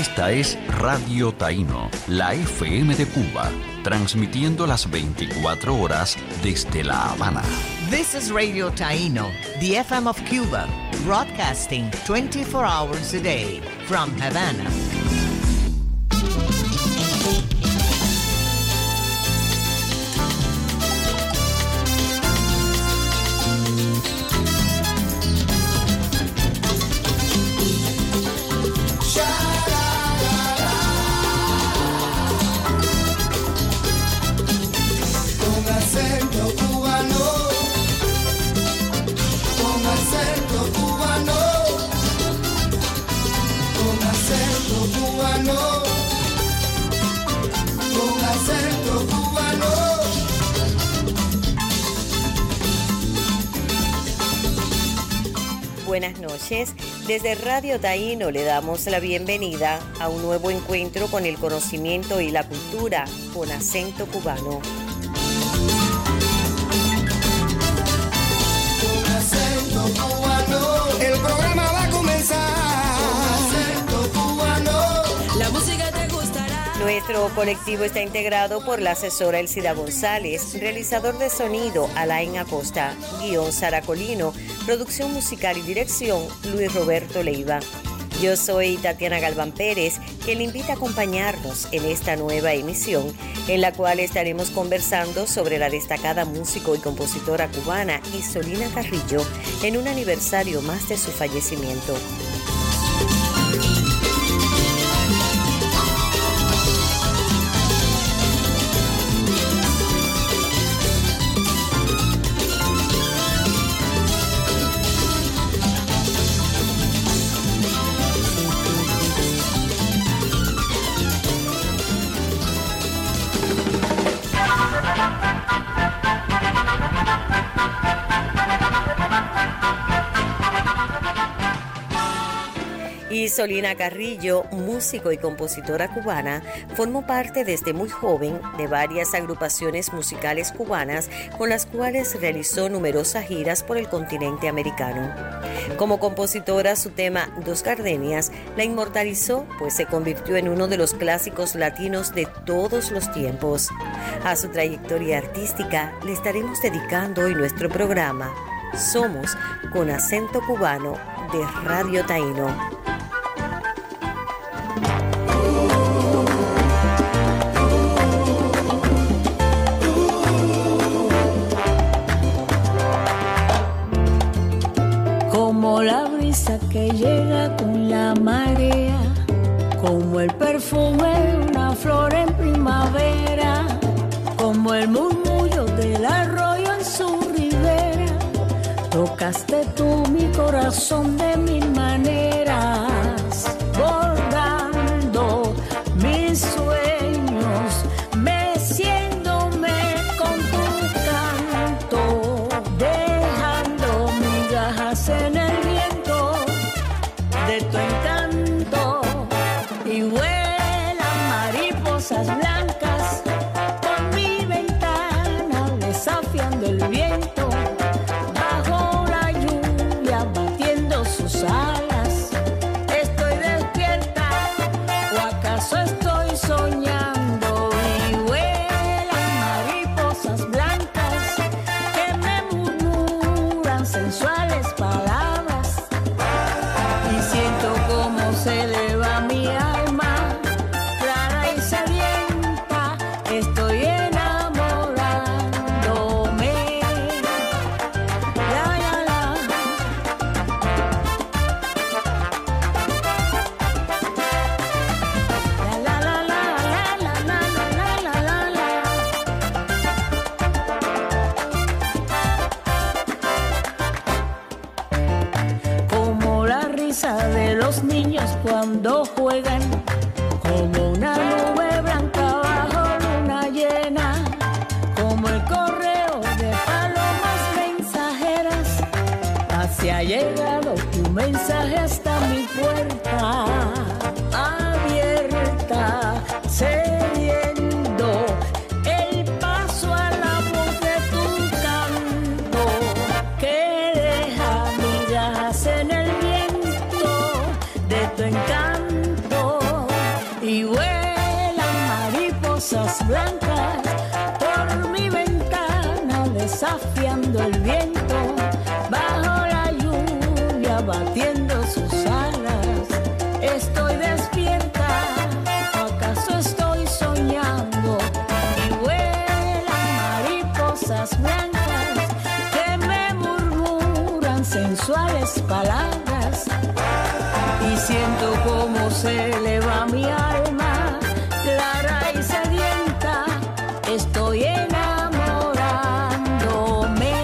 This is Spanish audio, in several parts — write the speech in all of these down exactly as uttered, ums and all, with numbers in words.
Esta es Radio Taíno, la F M de Cuba, transmitiendo las veinticuatro horas desde La Habana. This is Radio Taíno, the F M of Cuba, broadcasting twenty-four hours a day from Havana. Buenas noches. Desde Radio Taíno le damos la bienvenida a un nuevo encuentro con el conocimiento y la cultura con acento cubano. Con acento cubano. El programa va a comenzar. Con acento cubano. La música te gustará. Nuestro colectivo está integrado por la asesora Elcida González, realizador de sonido Alain Acosta, guión Sara Colino, producción musical y dirección Luis Roberto Leiva. Yo soy Tatiana Galván Pérez, quien le invita a acompañarnos en esta nueva emisión, en la cual estaremos conversando sobre la destacada músico y compositora cubana Isolina Carrillo, en un aniversario más de su fallecimiento. Isolina Carrillo, músico y compositora cubana, formó parte desde muy joven de varias agrupaciones musicales cubanas con las cuales realizó numerosas giras por el continente americano. Como compositora, su tema Dos Gardenias la inmortalizó, pues se convirtió en uno de los clásicos latinos de todos los tiempos. A su trayectoria artística le estaremos dedicando hoy nuestro programa Somos con acento cubano de Radio Taíno. Como la brisa que llega con la marea, como el perfume de una flor en primavera, como el murmullo del arroyo en su ribera, tocaste tú mi corazón de mil maneras, bordando mis sueños, meciéndome con tu canto, dejando migajas en el viento de tu encanto, y vuelan mariposas blancas por mi ventana, desafiando el viento, bajo la lluvia batiendo sus alas. Estoy despierta, o acaso estoy soñando, y vuelan mariposas blancas que me murmuran sensuales palabras, y siento como se eleva mi alma, clara y sedienta, estoy enamorándome. La, la, la. La, la, la, la, la, la, la, la, la, la, la. Como la risa de los niños cuando juegan, como una nube blanca bajo luna llena, como el correo de palomas mensajeras, así ha llegado tu mensaje hasta mi puerta, abierta, cediendo el paso a la voz de tu canto, que deja migajas en el viento de tu encanto, el viento, bajo la lluvia batiendo sus alas. Estoy despierta, ¿acaso estoy soñando? Y vuelan mariposas blancas que me murmuran sensuales palabras. Y siento cómo se eleva mi alma, clara y sedienta, estoy enamorándome.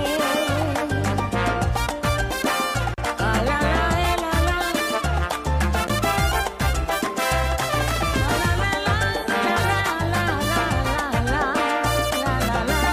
Ah, la, la, la, la. Ah, la, la, la, la, la, la, la, la,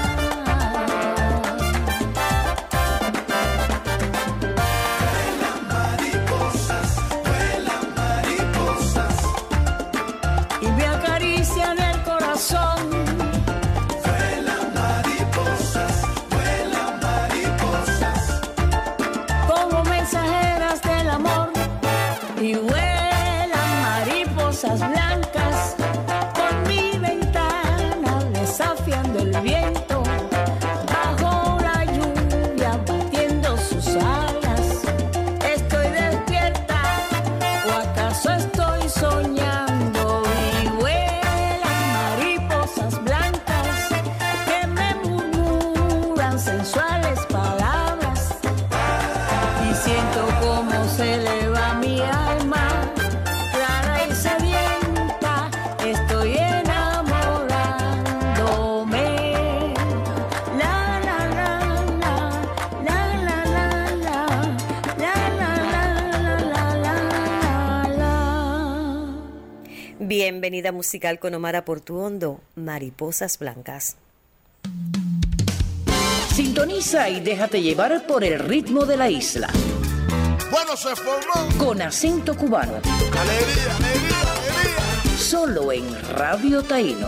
y me acarician el corazón. Vuelan mariposas, vuelan mariposas. Como mensajeras del amor, y vuelan mariposas blancas por mi ventana, desafiando el viento, bajo la lluvia batiendo sus alas. Estoy despierta, o acaso estoy soñando, y vuelan mariposas blancas que me murmuran sensuales palabras. Y siento cómo se eleva mi alma, clara y sedienta, estoy enamorándome. La la la la, la la la la, la la la la la la la. Bienvenida musical con Omar Portuondo, Mariposas Blancas. Sintoniza y déjate llevar por el ritmo de la isla. Bueno, se formó. Con acento cubano. Alegría, alegría, alegría. Solo en Radio Taíno.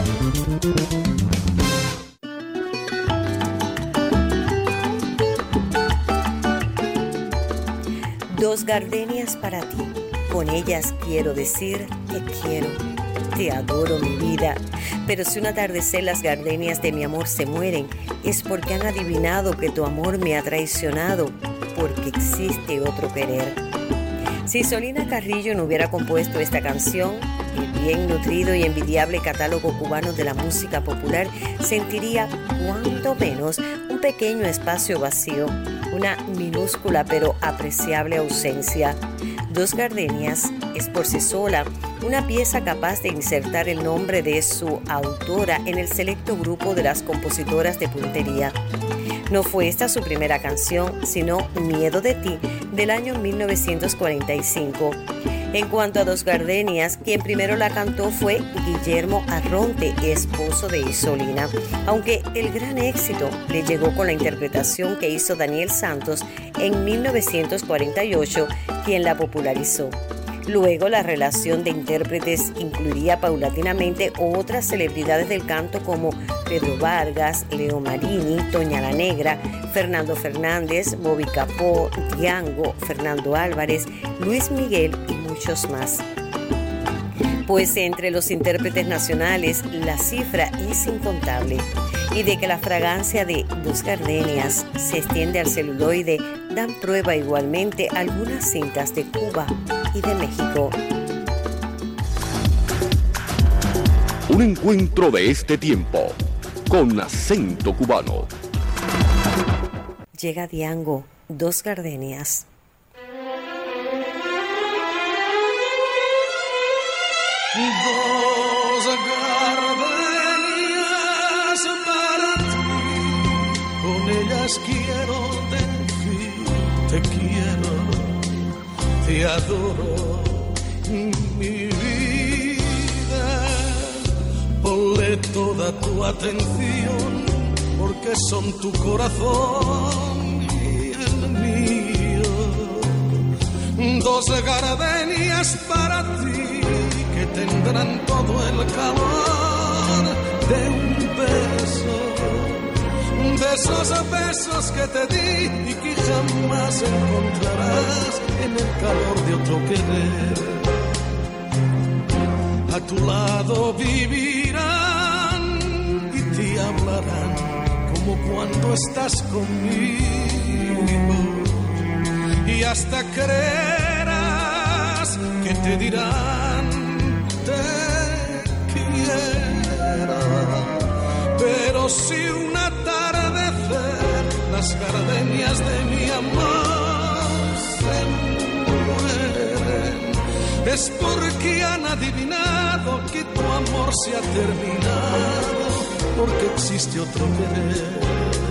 Dos gardenias para ti, con ellas quiero decir te quiero, te adoro mi vida. Pero si un atardecer las gardenias de mi amor se mueren, es porque han adivinado que tu amor me ha traicionado, porque existe otro querer. Si Solina Carrillo no hubiera compuesto esta canción, el bien nutrido y envidiable catálogo cubano de la música popular sentiría cuanto menos un pequeño espacio vacío, una minúscula pero apreciable ausencia. Dos gardenias es por sí sola una pieza capaz de insertar el nombre de su autora en el selecto grupo de las compositoras de puntería. No fue esta su primera canción, sino Miedo de ti, del año mil novecientos cuarenta y cinco. En cuanto a Dos gardenias, quien primero la cantó fue Guillermo Arronte, esposo de Isolina, aunque el gran éxito le llegó con la interpretación que hizo Daniel Santos en mil novecientos cuarenta y ocho, quien la popularizó. Luego la relación de intérpretes incluiría paulatinamente otras celebridades del canto como Pedro Vargas, Leo Marini, Toña la Negra, Fernando Fernández, Bobby Capó, Diango, Fernando Álvarez, Luis Miguel y muchos más. Pues entre los intérpretes nacionales la cifra es incontable, y de que la fragancia de Dos gardenias se extiende al celuloide dan prueba igualmente algunas cintas de Cuba y de México. Un encuentro de este tiempo con acento cubano. Llega Diango, Dos gardenias. Dos gardenias para ti, con ellas quiero decir te quiero, te adoro, mi vida. Ponle toda tu atención, porque son tu corazón y el mío. Dos gardenias para ti, que tendrán todo el calor de un beso, de esos besos que te di y que jamás encontrarás en el calor de otro querer. A tu lado vivirán y te hablarán con como cuando estás conmigo, y hasta creerás que te dirán te quiero, pero si un atardecer las gardenias de mi amor se mueren, es porque han adivinado que tu amor se ha terminado, porque existe otro querer.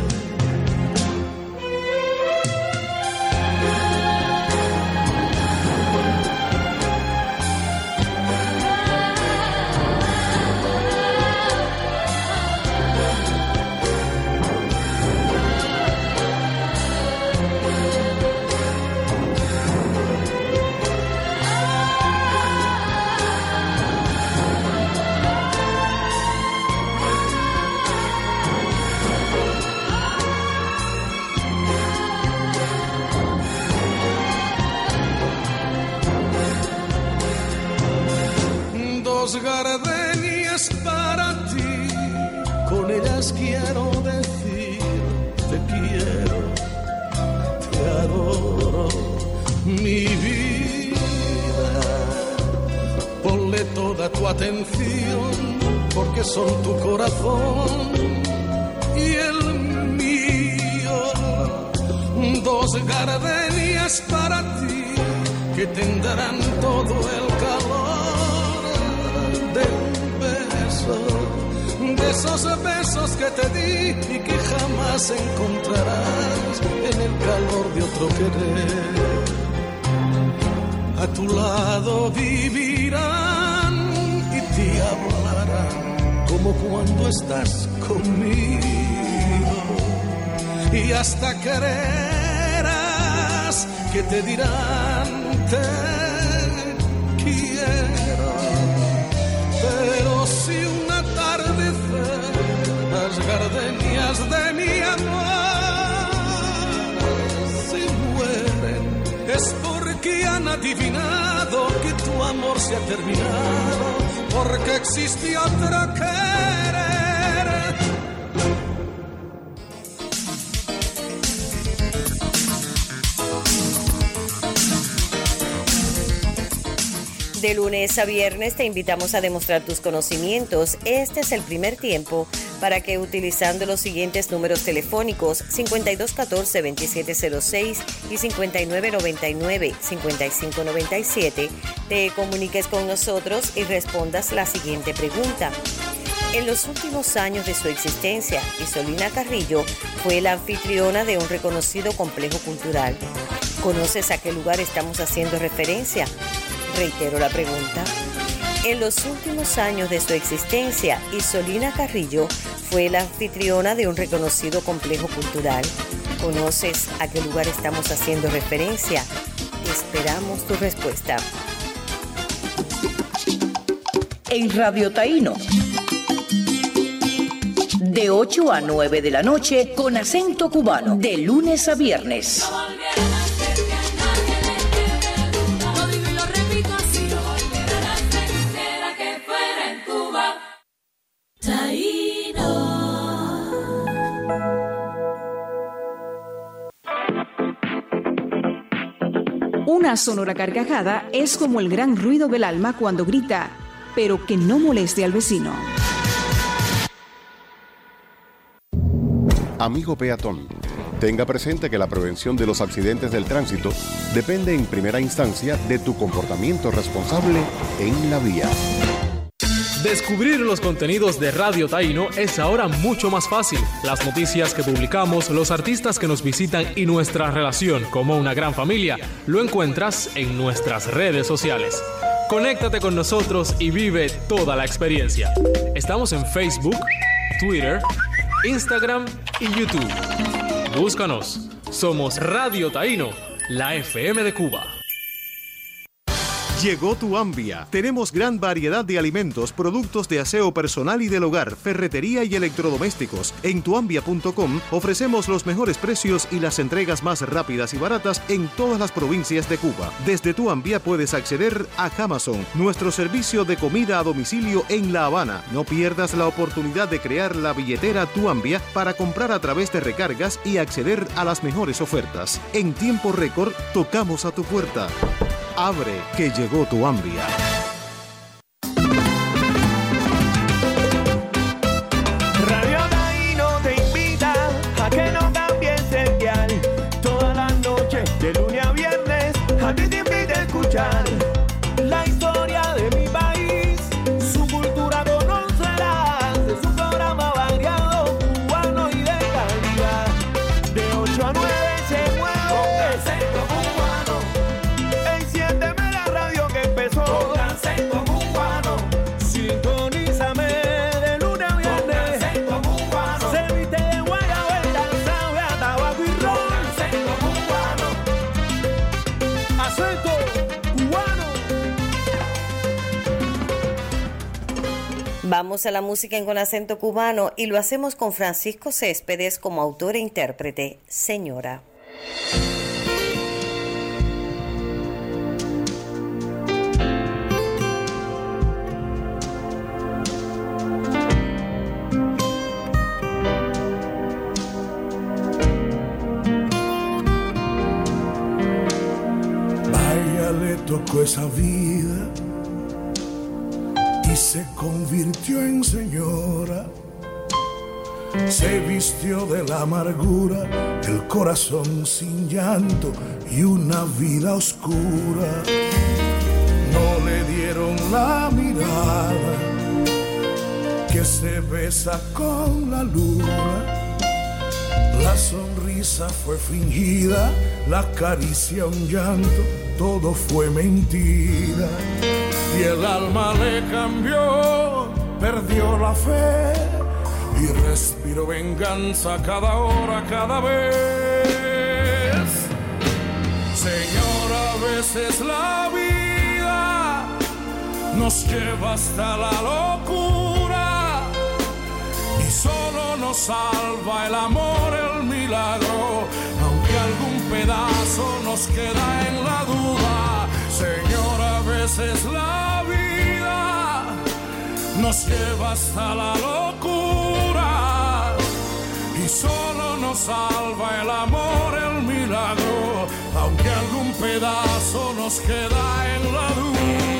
Gardenias para ti, con ellas quiero decir te quiero, te adoro, mi vida. Ponle toda tu atención, porque son tu corazón y el mío. Dos gardenias para ti, que tendrán todo el calor de un beso, de esos besos que te di y que jamás encontrarás en el calor de otro querer. A tu lado vivirán y te hablarán como cuando estás conmigo, y hasta creerás que te dirán te quiero, pero si un atardecer las gardenias de mi amor se mueren, es porque han adivinado que tu amor se ha terminado, porque existe otro querer. De lunes a viernes te invitamos a demostrar tus conocimientos. Este es el primer tiempo para que, utilizando los siguientes números telefónicos cincuenta y dos catorce veintisiete cero seis y cincuenta y nueve noventa y nueve cincuenta y cinco noventa y siete, te comuniques con nosotros y respondas la siguiente pregunta. En los últimos años de su existencia, Isolina Carrillo fue la anfitriona de un reconocido complejo cultural. ¿Conoces a qué lugar estamos haciendo referencia? Reitero la pregunta. En los últimos años de su existencia, Isolina Carrillo fue la anfitriona de un reconocido complejo cultural. ¿Conoces a qué lugar estamos haciendo referencia? Esperamos tu respuesta. En Radio Taíno, de ocho a nueve de la noche, con acento cubano, de lunes a viernes. Una sonora carcajada es como el gran ruido del alma cuando grita, pero que no moleste al vecino. Amigo peatón, tenga presente que la prevención de los accidentes del tránsito depende en primera instancia de tu comportamiento responsable en la vía. Descubrir los contenidos de Radio Taíno es ahora mucho más fácil. Las noticias que publicamos, los artistas que nos visitan y nuestra relación como una gran familia lo encuentras en nuestras redes sociales. Conéctate con nosotros y vive toda la experiencia. Estamos en Facebook, Twitter, Instagram y YouTube. Búscanos. Somos Radio Taíno, la F M de Cuba. Llegó Tuambia. Tenemos gran variedad de alimentos, productos de aseo personal y del hogar, ferretería y electrodomésticos. En tuambia punto com ofrecemos los mejores precios y las entregas más rápidas y baratas en todas las provincias de Cuba. Desde Tuambia puedes acceder a Amazon, nuestro servicio de comida a domicilio en La Habana. No pierdas la oportunidad de crear la billetera Tuambia para comprar a través de recargas y acceder a las mejores ofertas. En tiempo récord, tocamos a tu puerta. Abre, que llegó Tuambia. Radio Taíno te invita a que no cambies el dial. Todas las noches, de lunes a viernes, a ti te invita a escuchar la historia de mi país. Su cultura conocerás, es un programa variado, cubano y de calidad. De ocho a nueve se mueve con acento cubano. Enciéndeme la radio que empezó con acento cubano. Sintonízame de lunes a viernes con acento cubano. Se viste de guayabera, sabe a tabaco y ron. Con acento cubano. Acento cubano. Vamos a la música en Con Acento Cubano y lo hacemos con Francisco Céspedes como autor e intérprete, Señora. Vaya, le tocó esa vida y se convirtió en señora. Se vistió de la amargura, el corazón sin llanto y una vida oscura. No le dieron la mirada que se besa con la luna. La sonrisa fue fingida, la caricia un llanto, todo fue mentira. Y el alma le cambió, perdió la fe y respiró venganza cada hora, cada vez. Señora, a veces la vida nos lleva hasta la locura y solo nos salva el amor, el milagro, aunque algún pedazo nos queda en la duda. Señora, a veces la vida nos lleva hasta la locura y solo nos salva el amor, el milagro, aunque algún pedazo nos queda en la duda.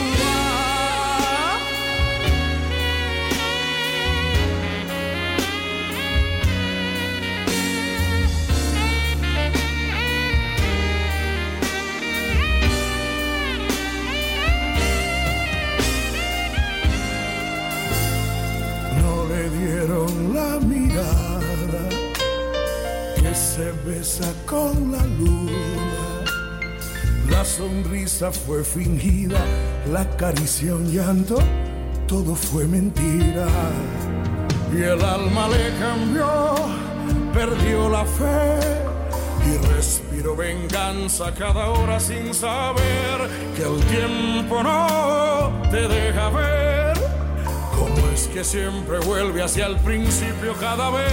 Dieron la mirada que se besa con la luna. La sonrisa fue fingida, la caricia un llanto, todo fue mentira. Y el alma le cambió, perdió la fe y respiró venganza cada hora sin saber que el tiempo no te deja ver. ¿Cómo es que siempre vuelve hacia el principio cada vez?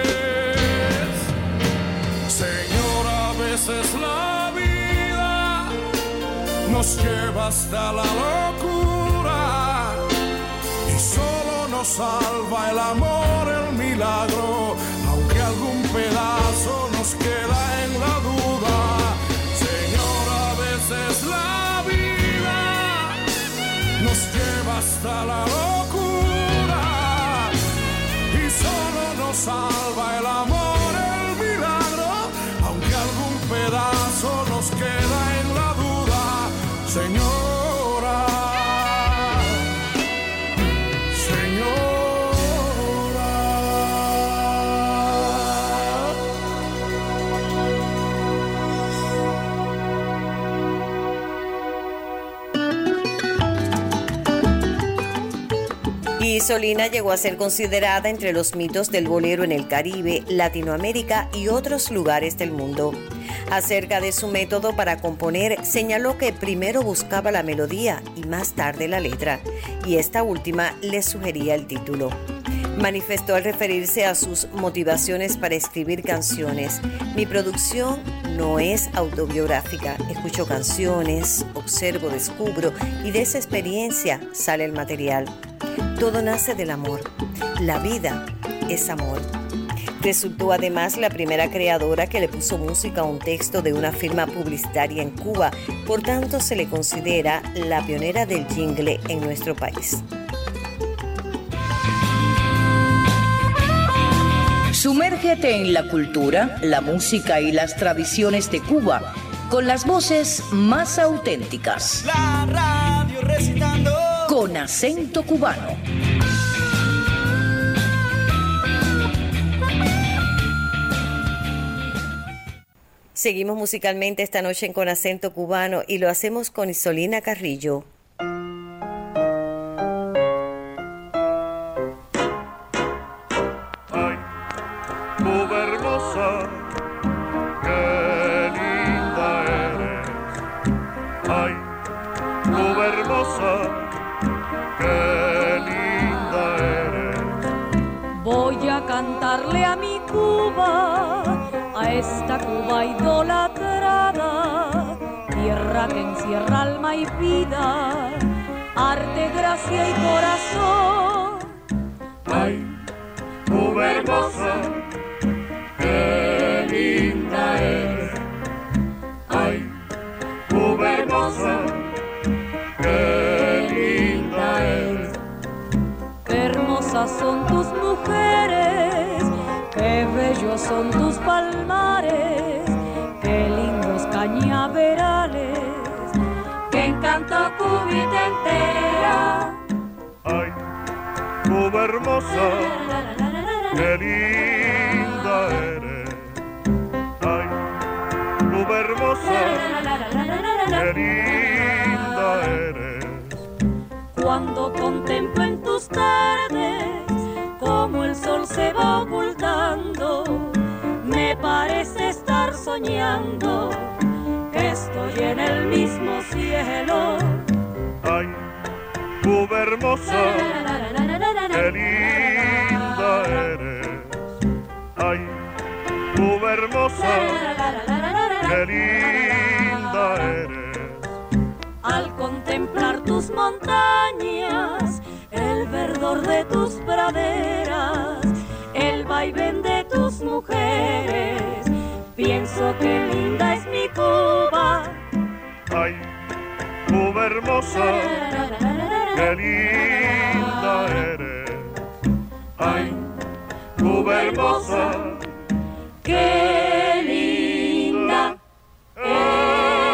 Señora, a veces la vida nos lleva hasta la locura y solo nos salva el amor, el milagro, aunque algún pedazo nos queda en la duda. Señora, a veces la vida nos lleva hasta la locura y solo nos salva el amor, el milagro, aunque algún pedazo nos queda en la duda. Señora, Isolina llegó a ser considerada entre los mitos del bolero en el Caribe, Latinoamérica y otros lugares del mundo. Acerca de su método para componer, señaló que primero buscaba la melodía y más tarde la letra, y esta última le sugería el título. Manifestó al referirse a sus motivaciones para escribir canciones: mi producción no es autobiográfica, escucho canciones, observo, descubro y de esa experiencia sale el material. Todo nace del amor, la vida es amor. Resultó además la primera creadora que le puso música a un texto de una firma publicitaria en Cuba, por tanto se le considera la pionera del jingle en nuestro país. Sumérgete en la cultura, la música y las tradiciones de Cuba con las voces más auténticas. La radio recitando con acento cubano. Seguimos musicalmente esta noche en Con Acento Cubano y lo hacemos con Isolina Carrillo. Cantarle a mi Cuba, a esta Cuba idolatrada, tierra que encierra alma y vida, arte, gracia y corazón. Ay, Cuba hermosa, qué linda eres. Ay, Cuba hermosa, qué linda eres. Qué hermosas son tus mujeres, qué bellos son tus palmares, qué lindos cañaverales, que encantó Cubita entera. Ay, Cuba hermosa, qué linda eres. Ay, Cuba hermosa, qué linda eres. Cuando contemplo en tus tardes como el sol se va ocultando, me parece estar soñando que estoy en el mismo cielo. Ay, Cuba hermosa, qué linda eres. Ay, Cuba hermosa, qué linda eres. Al contemplar tus montañas, el verdor de tus praderas, el vaivén de tus mujeres, pienso que linda es mi Cuba. Ay, Cuba hermosa, qué linda eres. Ay, Cuba hermosa, qué linda eres.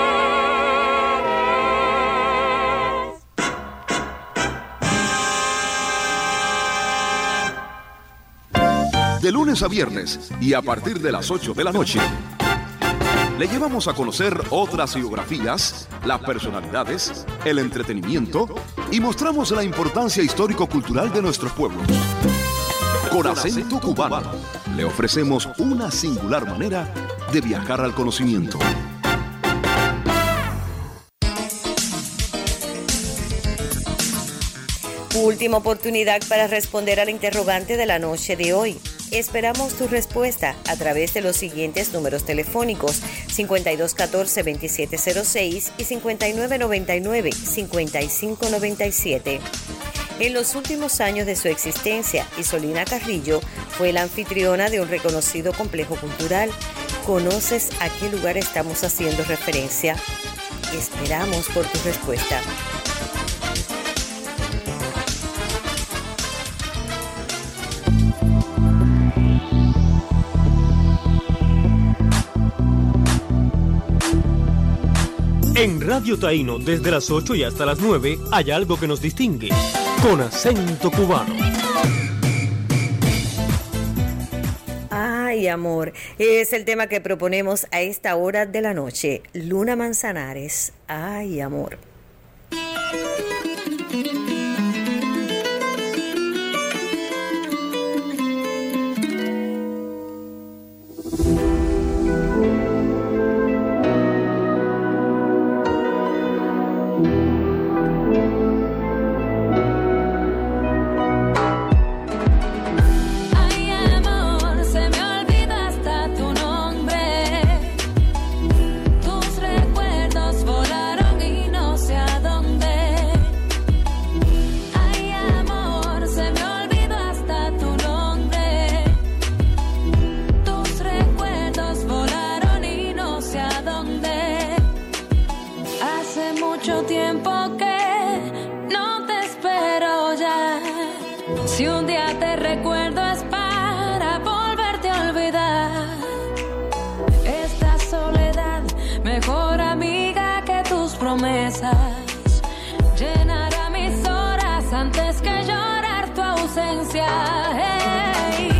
De lunes a viernes y a partir de las ocho de la noche, le llevamos a conocer otras biografías, las personalidades, el entretenimiento y mostramos la importancia histórico-cultural de nuestros pueblos. Con acento cubano, le ofrecemos una singular manera de viajar al conocimiento. Última oportunidad para responder al interrogante de la noche de hoy. Esperamos tu respuesta a través de los siguientes números telefónicos: cincuenta y dos catorce, veintisiete cero seis y cincuenta y nueve noventa y nueve, cincuenta y cinco noventa y siete. En los últimos años de su existencia, Isolina Carrillo fue la anfitriona de un reconocido complejo cultural. ¿Conoces a qué lugar estamos haciendo referencia? Esperamos por tu respuesta. En Radio Taíno, desde las ocho y hasta las nueve, hay algo que nos distingue. Con acento cubano. Ay, amor, es el tema que proponemos a esta hora de la noche. Luna Manzanares. Ay, amor. mucho tiempo que no te espero ya. Si un día te recuerdo es para volverte a olvidar. Esta soledad, mejor amiga que tus promesas, llenará mis horas antes que llorar tu ausencia. Hey.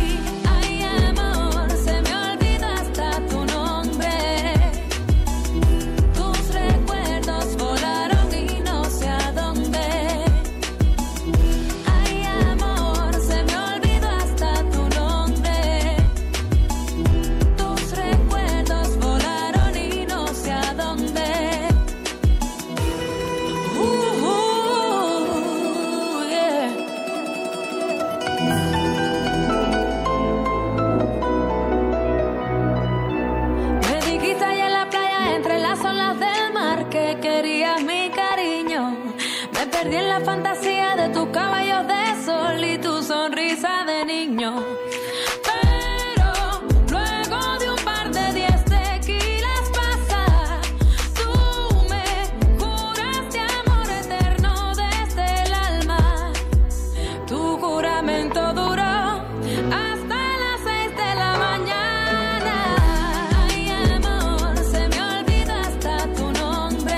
Perdí en la fantasía de tus caballos de sol y tu sonrisa de niño. Pero luego de un par de diez tequilas pasa, tú me juraste amor eterno desde el alma. Tu juramento duró hasta las seis de la mañana. Ay, amor, se me olvidó hasta tu nombre.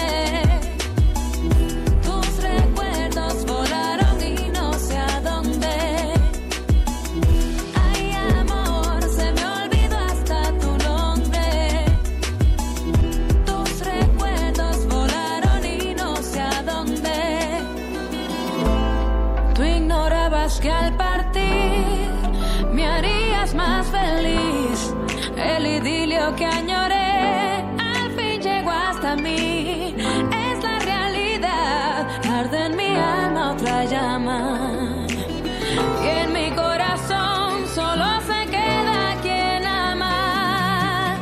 Que al partir me harías más feliz. El idilio que añoré al fin llegó hasta mí. Es la realidad, arde en mi alma otra llama. Y en mi corazón solo se queda quien ama.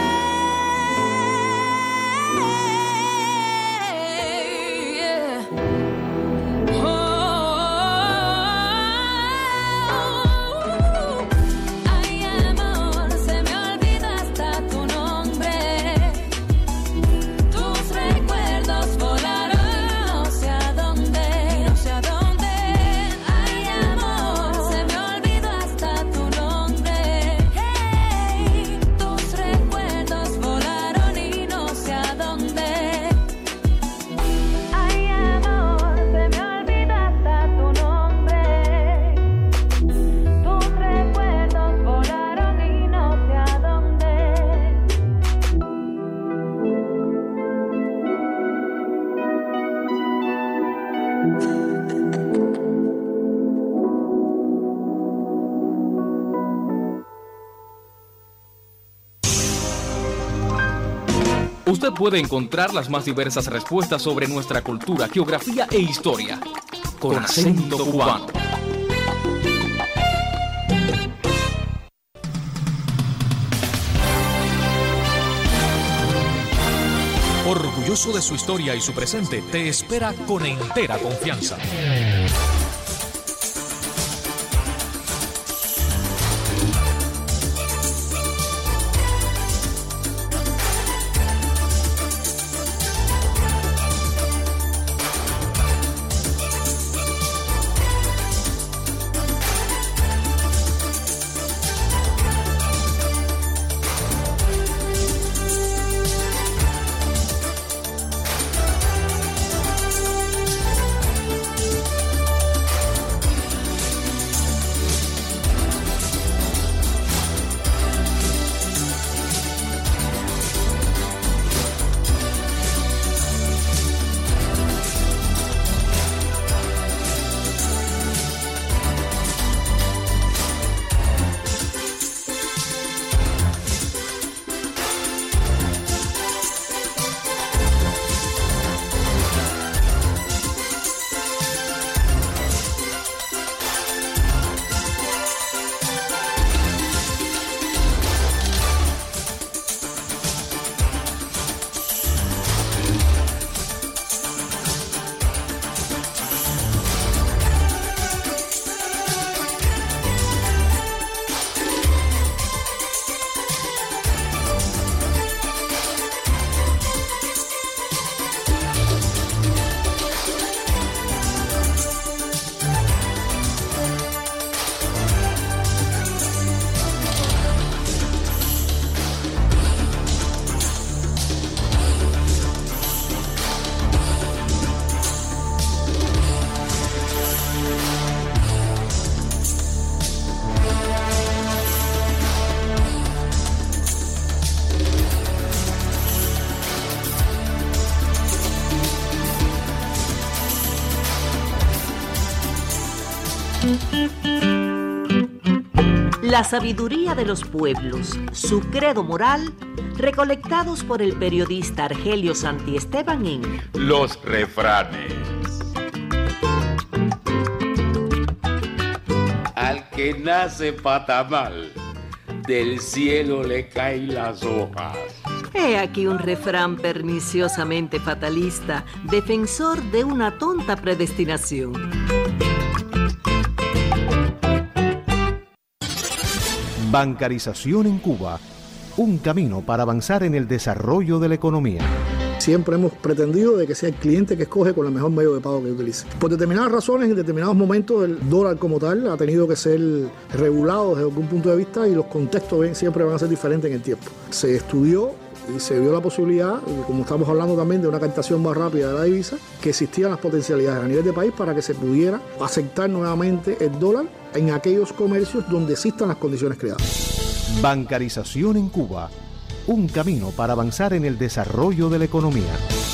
Hey, yeah. Oh. Usted puede encontrar las más diversas respuestas sobre nuestra cultura, geografía e historia con acento cubano. Orgulloso de su historia y su presente, te espera con entera confianza. La sabiduría de los pueblos, su credo moral, recolectados por el periodista Argelio Santiesteban en Los Refranes. Al que nace patamal, del cielo le caen las hojas. He aquí un refrán perniciosamente fatalista, defensor de una tonta predestinación. Bancarización en Cuba, un camino para avanzar en el desarrollo de la economía. Siempre hemos pretendido de que sea el cliente que escoge con el mejor medio de pago que utilice. Por determinadas razones, en determinados momentos, el dólar como tal ha tenido que ser regulado desde algún punto de vista y los contextos siempre van a ser diferentes en el tiempo. Se estudió y se vio la posibilidad, como estamos hablando también de una captación más rápida de la divisa, que existían las potencialidades a nivel de país para que se pudiera aceptar nuevamente el dólar en aquellos comercios donde existan las condiciones creadas. Bancarización en Cuba, un camino para avanzar en el desarrollo de la economía.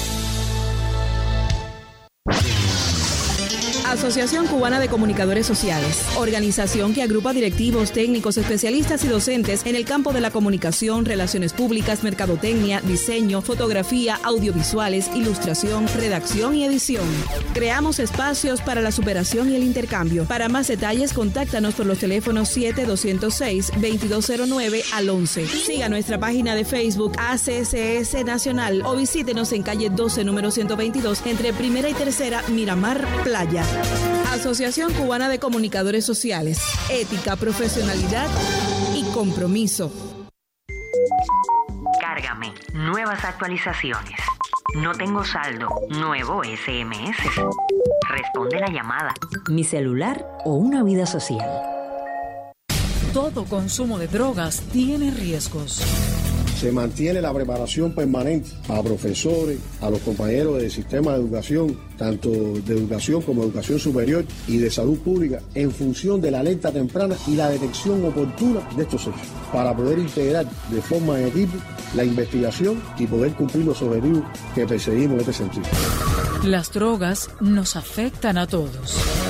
Asociación Cubana de Comunicadores Sociales, organización que agrupa directivos, técnicos, especialistas y docentes en el campo de la comunicación, relaciones públicas, mercadotecnia, diseño, fotografía, audiovisuales, ilustración, redacción y edición. Creamos espacios para la superación y el intercambio. Para más detalles, contáctanos por los teléfonos siete dos cero seis, veintidós cero nueve al once. Siga nuestra página de Facebook A C S S Nacional o visítenos en calle doce, número ciento veintidós, entre Primera y Tercera, Miramar, Playa. Asociación Cubana de Comunicadores Sociales. Ética, profesionalidad y compromiso. Cárgame. Nuevas actualizaciones. No tengo saldo. Nuevo S M S. Responde la llamada. Mi celular o una vida social. Todo consumo de drogas tiene riesgos. Se mantiene la preparación permanente a profesores, a los compañeros del sistema de educación, tanto de educación como educación superior y de salud pública, en función de la alerta temprana y la detección oportuna de estos hechos, para poder integrar de forma en equipo la investigación y poder cumplir los objetivos que perseguimos en este sentido. Las drogas nos afectan a todos.